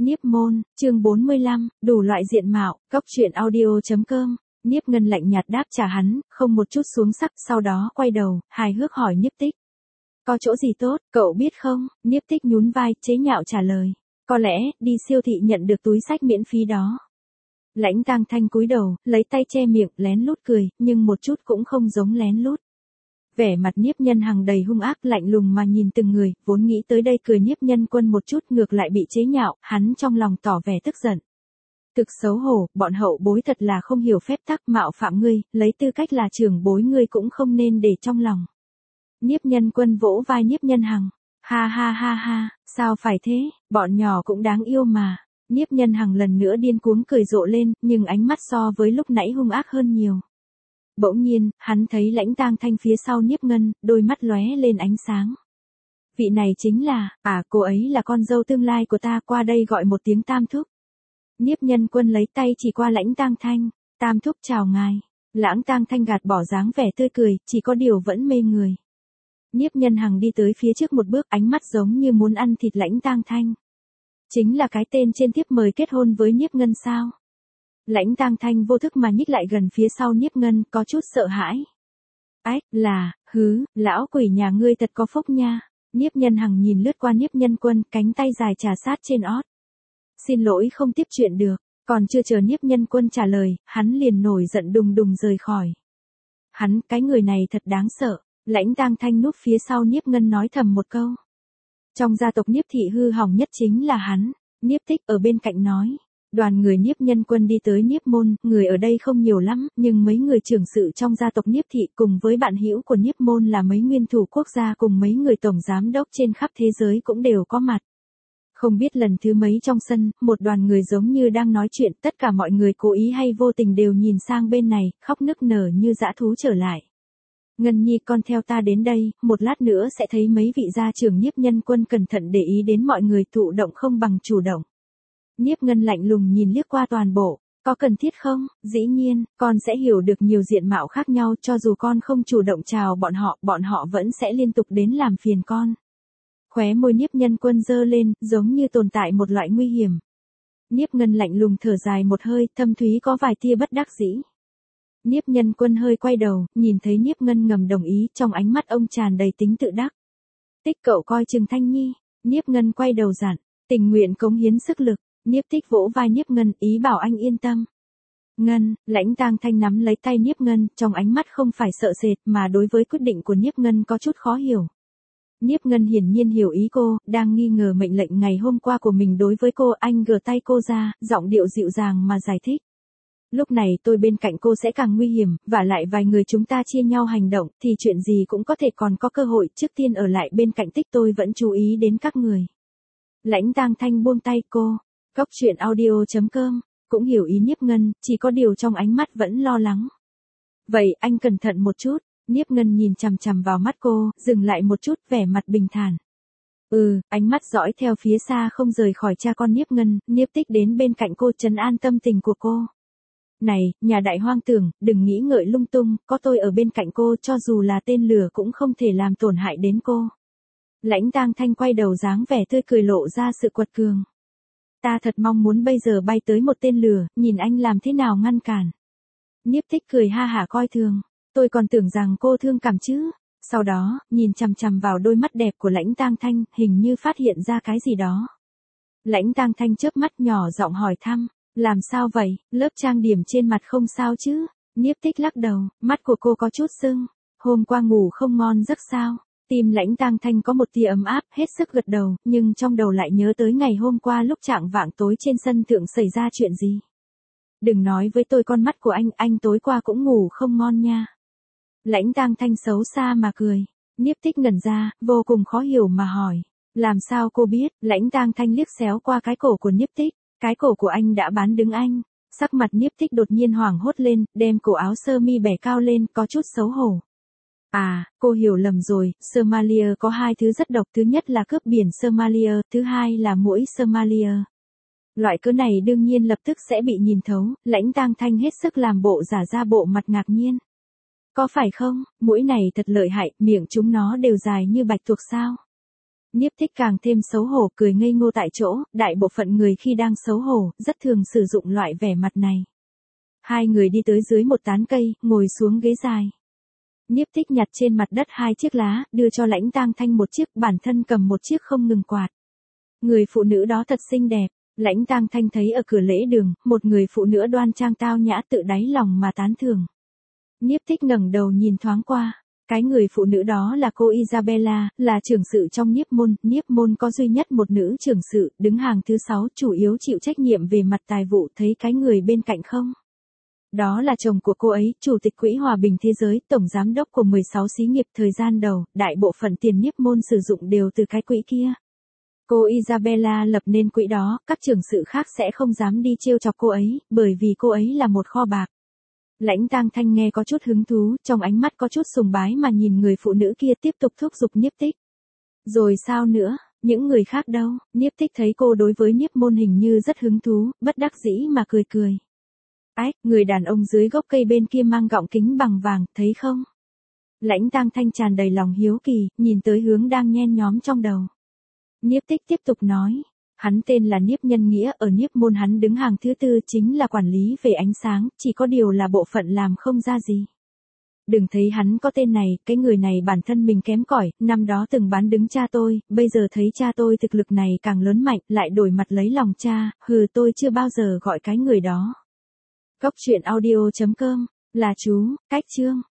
Niếp môn, chương 45, đủ loại diện mạo, góc truyện audio.com. Niếp Ngân lạnh nhạt đáp trả hắn, không một chút xuống sắc, sau đó quay đầu, hài hước hỏi Niếp Tích. Có chỗ gì tốt, cậu biết không? Niếp Tích nhún vai, chế nhạo trả lời. Có lẽ, đi siêu thị nhận được túi xách miễn phí đó. Lãnh Tang Thanh cúi đầu, lấy tay che miệng, lén lút cười, nhưng một chút cũng không giống lén lút. Vẻ mặt Niếp Nhân Hằng đầy hung ác lạnh lùng mà nhìn từng người, vốn nghĩ tới đây cười Niếp Nhân Quân một chút ngược lại bị chế nhạo, hắn trong lòng tỏ vẻ tức giận. Thực xấu hổ, bọn hậu bối thật là không hiểu phép tắc mạo phạm ngươi, lấy tư cách là trưởng bối ngươi cũng không nên để trong lòng. Niếp Nhân Quân vỗ vai Niếp Nhân Hằng. Ha ha ha ha, sao phải thế, bọn nhỏ cũng đáng yêu mà. Niếp Nhân Hằng lần nữa điên cuống cười rộ lên, nhưng ánh mắt so với lúc nãy hung ác hơn nhiều. Bỗng nhiên, hắn thấy Lãnh Tang Thanh phía sau Niếp Ngân, đôi mắt lóe lên ánh sáng. Vị này chính là, cô ấy là con dâu tương lai của ta, qua đây gọi một tiếng Tam Thúc. Niếp Nhân Quân lấy tay chỉ qua Lãnh Tang Thanh, Tam Thúc chào ngài. Lãnh Tang Thanh gạt bỏ dáng vẻ tươi cười, chỉ có điều vẫn mê người. Niếp Nhân Hằng đi tới phía trước một bước, ánh mắt giống như muốn ăn thịt Lãnh Tang Thanh. Chính là cái tên trên thiếp mời kết hôn với Niếp Ngân sao? Lãnh Tang Thanh vô thức mà nhích lại gần phía sau Niếp Ngân, có chút sợ hãi. Ách, lão quỷ nhà ngươi thật có phúc nha. Niếp Nhân Hằng nhìn lướt qua Niếp Nhân Quân, cánh tay dài trà sát trên ót. Xin lỗi không tiếp chuyện được, còn chưa chờ Niếp Nhân Quân trả lời, hắn liền nổi giận đùng đùng rời khỏi. Cái người này thật đáng sợ. Lãnh Tang Thanh núp phía sau Niếp Ngân nói thầm một câu. Trong gia tộc Niếp thị hư hỏng nhất chính là hắn. Niếp Tích ở bên cạnh nói. Đoàn người Niếp Nhân Quân đi tới Niếp môn, người ở đây không nhiều lắm, nhưng mấy người trưởng sự trong gia tộc Niếp thị cùng với bạn hữu của Niếp môn là mấy nguyên thủ quốc gia cùng mấy người tổng giám đốc trên khắp thế giới cũng đều có mặt. Không biết lần thứ mấy trong sân, một đoàn người giống như đang nói chuyện, tất cả mọi người cố ý hay vô tình đều nhìn sang bên này, khóc nức nở như dã thú trở lại. Ngân Nhi con theo ta đến đây, một lát nữa sẽ thấy mấy vị gia trưởng Niếp Nhân Quân cẩn thận để ý đến mọi người, thụ động không bằng chủ động. Niếp Ngân lạnh lùng nhìn liếc qua toàn bộ, có cần thiết không? Dĩ nhiên, con sẽ hiểu được nhiều diện mạo khác nhau, cho dù con không chủ động chào bọn họ vẫn sẽ liên tục đến làm phiền con. Khóe môi Niếp Nhân Quân giơ lên, giống như tồn tại một loại nguy hiểm. Niếp Ngân lạnh lùng thở dài một hơi, thâm thúy có vài tia bất đắc dĩ. Niếp Nhân Quân hơi quay đầu, nhìn thấy Niếp Ngân ngầm đồng ý, trong ánh mắt ông tràn đầy tính tự đắc. Tích cậu coi chừng Thanh Nhi. Niếp Ngân quay đầu dặn, tình nguyện cống hiến sức lực. Niếp Tích vỗ vai Niếp Ngân, ý bảo anh yên tâm. Ngân, Lãnh Tang Thanh nắm lấy tay Niếp Ngân, trong ánh mắt không phải sợ sệt mà đối với quyết định của Niếp Ngân có chút khó hiểu. Niếp Ngân hiển nhiên hiểu ý cô, đang nghi ngờ mệnh lệnh ngày hôm qua của mình đối với cô, anh gỡ tay cô ra, giọng điệu dịu dàng mà giải thích. Lúc này tôi bên cạnh cô sẽ càng nguy hiểm, và lại vài người chúng ta chia nhau hành động, thì chuyện gì cũng có thể còn có cơ hội, trước tiên ở lại bên cạnh Tích tôi vẫn chú ý đến các người. Lãnh Tang Thanh buông tay cô. Góc truyện audio.com, cũng hiểu ý Niếp Ngân, chỉ có điều trong ánh mắt vẫn lo lắng. Vậy anh cẩn thận một chút. Niếp Ngân nhìn chằm chằm vào mắt cô, dừng lại một chút, vẻ mặt bình thản. Ánh mắt dõi theo phía xa không rời khỏi cha con Niếp Ngân. Niếp Tích đến bên cạnh cô trấn an tâm tình của cô. Này, nhà đại hoang tưởng, đừng nghĩ ngợi lung tung, có tôi ở bên cạnh cô, cho dù là tên lửa cũng không thể làm tổn hại đến cô. Lãnh Tang Thanh quay đầu dáng vẻ tươi cười lộ ra sự quật cường. Ta thật mong muốn bây giờ bay tới một tên lửa, nhìn anh làm thế nào ngăn cản. Niếp Tích cười ha hả coi thường. Tôi còn tưởng rằng cô thương cảm chứ. Sau đó, nhìn chằm chằm vào đôi mắt đẹp của Lãnh Tang Thanh, hình như phát hiện ra cái gì đó. Lãnh Tang Thanh chớp mắt nhỏ giọng hỏi thăm. Làm sao vậy, lớp trang điểm trên mặt không sao chứ? Niếp Tích lắc đầu, mắt của cô có chút sưng. Hôm qua ngủ không ngon giấc sao? Tim Lãnh Tang Thanh có một tia ấm áp, hết sức gật đầu, nhưng trong đầu lại nhớ tới ngày hôm qua lúc chạng vạng tối trên sân thượng xảy ra chuyện gì. Đừng nói với tôi con mắt của anh tối qua cũng ngủ không ngon nha. Lãnh Tang Thanh xấu xa mà cười. Niếp Tích ngẩn ra, vô cùng khó hiểu mà hỏi. Làm sao cô biết? Lãnh Tang Thanh liếc xéo qua cái cổ của Niếp Tích. Cái cổ của anh đã bán đứng anh. Sắc mặt Niếp Tích đột nhiên hoảng hốt lên, đem cổ áo sơ mi bẻ cao lên, có chút xấu hổ. Cô hiểu lầm rồi, Somalia có hai thứ rất độc, thứ nhất là cướp biển Somalia, thứ hai là muỗi Somalia. Loại cớ này đương nhiên lập tức sẽ bị nhìn thấu. Lãnh Tang Thanh hết sức làm bộ giả ra bộ mặt ngạc nhiên. Có phải không, muỗi này thật lợi hại, miệng chúng nó đều dài như bạch tuộc sao? Nhiếp Tích càng thêm xấu hổ, cười ngây ngô tại chỗ, đại bộ phận người khi đang xấu hổ, rất thường sử dụng loại vẻ mặt này. Hai người đi tới dưới một tán cây, ngồi xuống ghế dài. Nhiếp Tích nhặt trên mặt đất hai chiếc lá, đưa cho Lãnh Tang Thanh một chiếc, bản thân cầm một chiếc không ngừng quạt. Người phụ nữ đó thật xinh đẹp. Lãnh Tang Thanh thấy ở cửa lễ đường, một người phụ nữ đoan trang tao nhã tự đáy lòng mà tán thưởng. Nhiếp Tích ngẩng đầu nhìn thoáng qua. Cái người phụ nữ đó là cô Isabella, là trưởng sự trong nhiếp môn có duy nhất một nữ trưởng sự, đứng hàng thứ 6, chủ yếu chịu trách nhiệm về mặt tài vụ, thấy cái người bên cạnh không? Đó là chồng của cô ấy, Chủ tịch Quỹ Hòa bình Thế giới, tổng giám đốc của 16 xí nghiệp thời gian đầu, đại bộ phận tiền nhiếp môn sử dụng đều từ cái quỹ kia. Cô Isabella lập nên quỹ đó, các trưởng sự khác sẽ không dám đi trêu chọc cô ấy, bởi vì cô ấy là một kho bạc. Lãnh Tang Thanh nghe có chút hứng thú, trong ánh mắt có chút sùng bái mà nhìn người phụ nữ kia, tiếp tục thúc giục Nhiếp Tích. Rồi sao nữa, những người khác đâu? Nhiếp Tích thấy cô đối với nhiếp môn hình như rất hứng thú, bất đắc dĩ mà cười cười. Ách, người đàn ông dưới gốc cây bên kia mang gọng kính bằng vàng, thấy không? Lãnh Tang Thanh tràn đầy lòng hiếu kỳ, nhìn tới hướng đang nhen nhóm trong đầu. Nhiếp Tích tiếp tục nói. Hắn tên là Nhiếp Nhân Nghĩa, ở nhiếp môn hắn đứng hàng thứ 4, chính là quản lý về ánh sáng, chỉ có điều là bộ phận làm không ra gì. Đừng thấy hắn có tên này, cái người này bản thân mình kém cỏi, năm đó từng bán đứng cha tôi, bây giờ thấy cha tôi thực lực này càng lớn mạnh, lại đổi mặt lấy lòng cha, tôi chưa bao giờ gọi cái người đó. Góc truyện audio.com, là chú, cách chương.